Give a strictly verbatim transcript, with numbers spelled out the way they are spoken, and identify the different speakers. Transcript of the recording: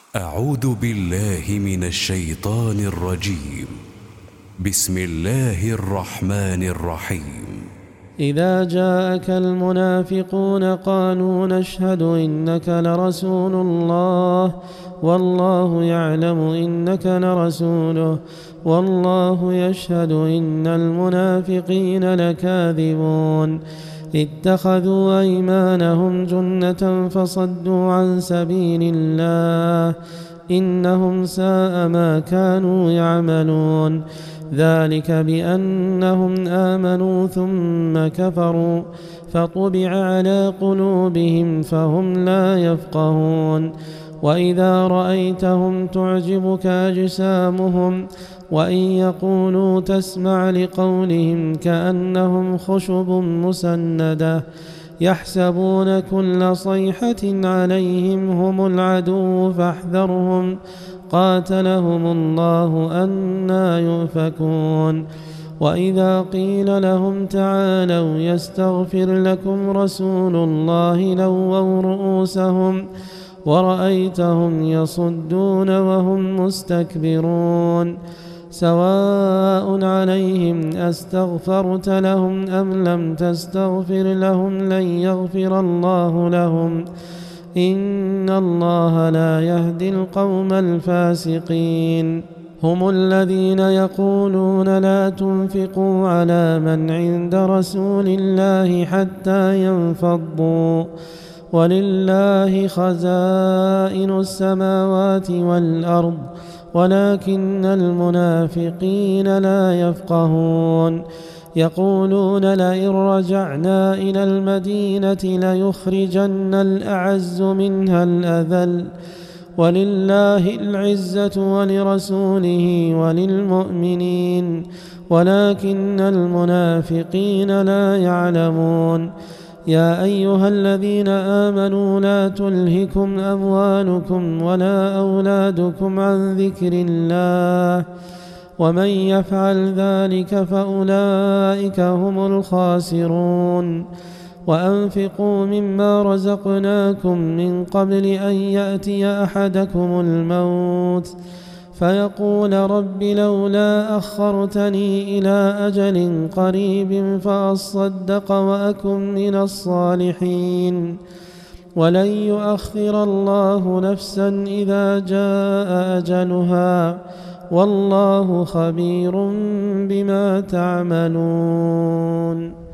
Speaker 1: أعوذ بالله من الشيطان الرجيم. بسم الله الرحمن الرحيم.
Speaker 2: إذا جاءك المنافقون قالوا نشهد إنك لرسول الله والله يعلم إنك لرسوله والله يشهد إن المنافقين لكاذبون اتخذوا أيمانهم جنة فصدوا عن سبيل الله إنهم ساء ما كانوا يعملون ذلك بأنهم آمنوا ثم كفروا فطبع على قلوبهم فهم لا يفقهون وإذا رأيتهم تعجبك أجسامهم وإن يقولوا تسمع لقولهم كأنهم خشب مسندة يحسبون كل صيحة عليهم هم العدو فاحذرهم قاتلهم الله أنى يؤفكون وإذا قيل لهم تعالوا يستغفر لكم رسول الله لووا رؤوسهم ورأيتهم يصدون وهم مستكبرون سواء عليهم أستغفرت لهم أم لم تستغفر لهم لن يغفر الله لهم إن الله لا يهدي القوم الفاسقين هم الذين يقولون لا تنفقوا على من عند رسول الله حتى ينفضوا ولله خزائن السماوات والأرض ولكن المنافقين لا يفقهون يقولون لئن رجعنا إلى المدينة ليخرجن الأعز منها الأذل ولله العزة ولرسوله وللمؤمنين ولكن المنافقين لا يعلمون يا أيها الذين آمنوا لا تلهكم أموالكم ولا أولادكم عن ذكر الله ومن يفعل ذلك فأولئك هم الخاسرون وأنفقوا مما رزقناكم من قبل أن يأتي أحدكم الموت فيقول رب لولا أخرتني إلى أجل قريب فأصدق وأكن من الصالحين ولن يؤخر الله نفسا إذا جاء أجلها والله خبير بما تعملون.